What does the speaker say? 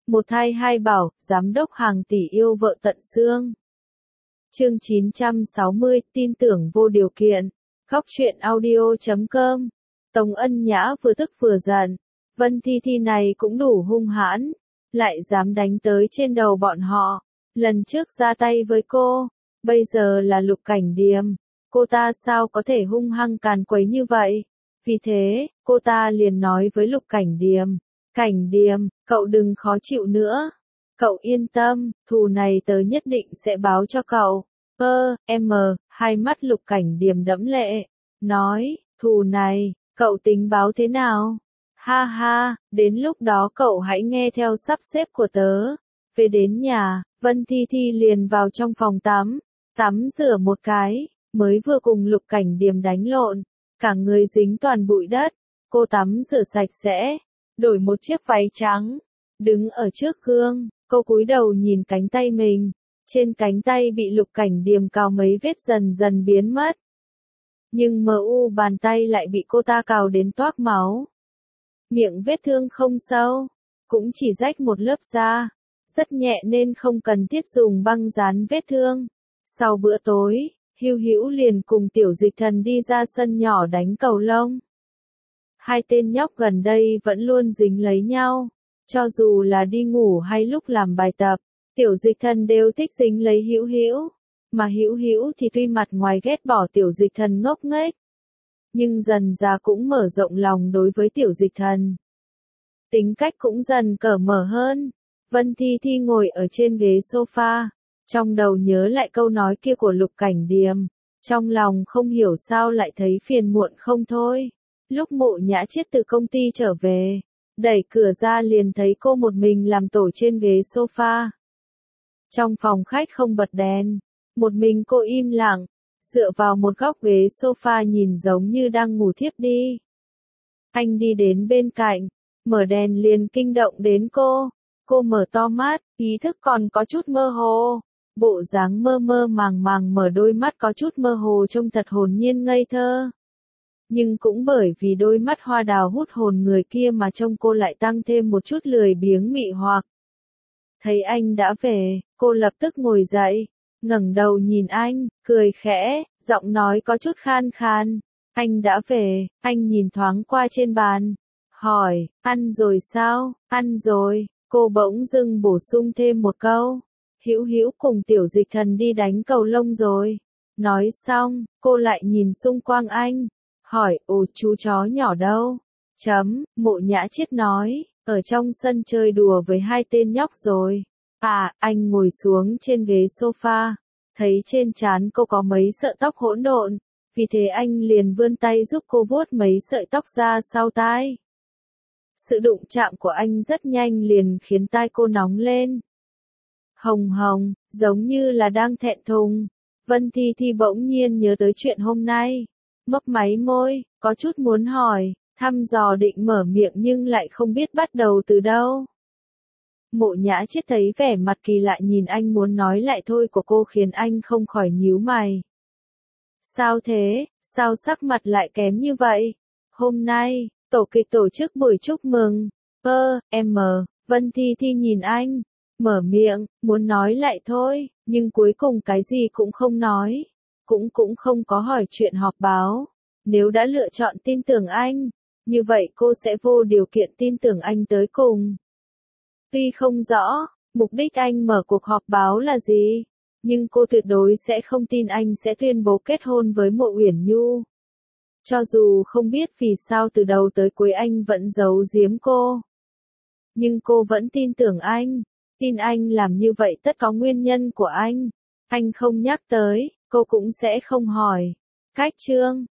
Một thai hai bảo, giám đốc hàng tỷ yêu vợ tận xương. Chương 960, tin tưởng vô điều kiện. Góc truyện audio.com. Tống Ân Nhã vừa tức vừa giận. Vân Thi Thi này cũng đủ hung hãn, lại dám đánh tới trên đầu bọn họ. Lần trước ra tay với cô, bây giờ là Lục Cảnh Điềm. Cô ta sao có thể hung hăng càn quấy như vậy? Vì thế, cô ta liền nói với Lục Cảnh Điềm. Cảnh Điềm, cậu đừng khó chịu nữa. Cậu yên tâm, thù này tớ nhất định sẽ báo cho cậu. Hai mắt Lục Cảnh Điềm đẫm lệ. Nói, thù này, cậu tính báo thế nào? Ha ha, đến lúc đó cậu hãy nghe theo sắp xếp của tớ. Về đến nhà, Vân Thi Thi liền vào trong phòng tắm rửa một cái, mới vừa cùng Lục Cảnh Điềm đánh lộn, cả người dính toàn bụi đất. Cô tắm rửa sạch sẽ, đổi một chiếc váy trắng, đứng ở trước gương, cô cúi đầu nhìn cánh tay mình, trên cánh tay bị Lục Cảnh Điềm cào mấy vết dần dần biến mất. Nhưng bàn tay lại bị cô ta cào đến toác máu. Miệng vết thương không sâu, cũng chỉ rách một lớp da, rất nhẹ nên không cần thiết dùng băng dán vết thương. Sau bữa tối, Hữu Hữu liền cùng Tiểu Dịch Thần đi ra sân nhỏ đánh cầu lông. Hai tên nhóc gần đây vẫn luôn dính lấy nhau, cho dù là đi ngủ hay lúc làm bài tập, Tiểu Dịch Thần đều thích dính lấy Hữu Hữu, mà Hữu Hữu thì tuy mặt ngoài ghét bỏ Tiểu Dịch Thần ngốc nghếch, nhưng dần ra cũng mở rộng lòng đối với Tiểu Dịch Thần. Tính cách cũng dần cởi mở hơn. Vân Thi Thi ngồi ở trên ghế sofa, trong đầu nhớ lại câu nói kia của Lục Cảnh Điềm, trong lòng không hiểu sao lại thấy phiền muộn không thôi. Lúc Mộ Nhã Chiết từ công ty trở về, đẩy cửa ra liền thấy cô một mình làm tổ trên ghế sofa. Trong phòng khách không bật đèn, một mình cô im lặng, dựa vào một góc ghế sofa nhìn giống như đang ngủ thiếp đi. Anh đi đến bên cạnh, mở đèn liền kinh động đến cô. Cô mở to mắt, ý thức còn có chút mơ hồ. Bộ dáng mơ mơ màng màng mở đôi mắt có chút mơ hồ trông thật hồn nhiên ngây thơ. Nhưng cũng bởi vì đôi mắt hoa đào hút hồn người kia mà trông cô lại tăng thêm một chút lười biếng mị hoặc. Thấy anh đã về, cô lập tức ngồi dậy, ngẩng đầu nhìn anh, cười khẽ, giọng nói có chút khan khan. Anh đã về, anh nhìn thoáng qua trên bàn, hỏi, ăn rồi sao? Ăn rồi. Cô bỗng dưng bổ sung thêm một câu. Hữu Hữu cùng Tiểu Dịch Thần đi đánh cầu lông rồi. Nói xong, cô lại nhìn xung quanh anh. Hỏi, chú chó nhỏ đâu? Mộ Nhã Chiết nói, ở trong sân chơi đùa với hai tên nhóc rồi. Anh ngồi xuống trên ghế sofa. Thấy trên trán cô có mấy sợi tóc hỗn độn. Vì thế anh liền vươn tay giúp cô vuốt mấy sợi tóc ra sau tai. Sự đụng chạm của anh rất nhanh liền khiến tai cô nóng lên. Hồng hồng, giống như là đang thẹn thùng. Vân Thi Thi bỗng nhiên nhớ tới chuyện hôm nay. Mấp máy môi, có chút muốn hỏi, thăm dò định mở miệng nhưng lại không biết bắt đầu từ đâu. Mộ Nhã Chiết thấy vẻ mặt kỳ lạ nhìn anh muốn nói lại thôi của cô khiến anh không khỏi nhíu mày. Sao thế, sao sắc mặt lại kém như vậy? Hôm nay, tổ kịch tổ chức buổi chúc mừng. Vân Thi Thi nhìn anh, mở miệng, muốn nói lại thôi, nhưng cuối cùng cái gì cũng không nói. Cũng không có hỏi chuyện họp báo. Nếu đã lựa chọn tin tưởng anh, như vậy cô sẽ vô điều kiện tin tưởng anh tới cùng. Tuy không rõ, mục đích anh mở cuộc họp báo là gì, nhưng cô tuyệt đối sẽ không tin anh sẽ tuyên bố kết hôn với Mộ Uyển Nhu. Cho dù không biết vì sao từ đầu tới cuối anh vẫn giấu giếm cô. Nhưng cô vẫn tin tưởng anh. Tin anh làm như vậy tất có nguyên nhân của anh. Anh không nhắc tới, cô cũng sẽ không hỏi. Cách chương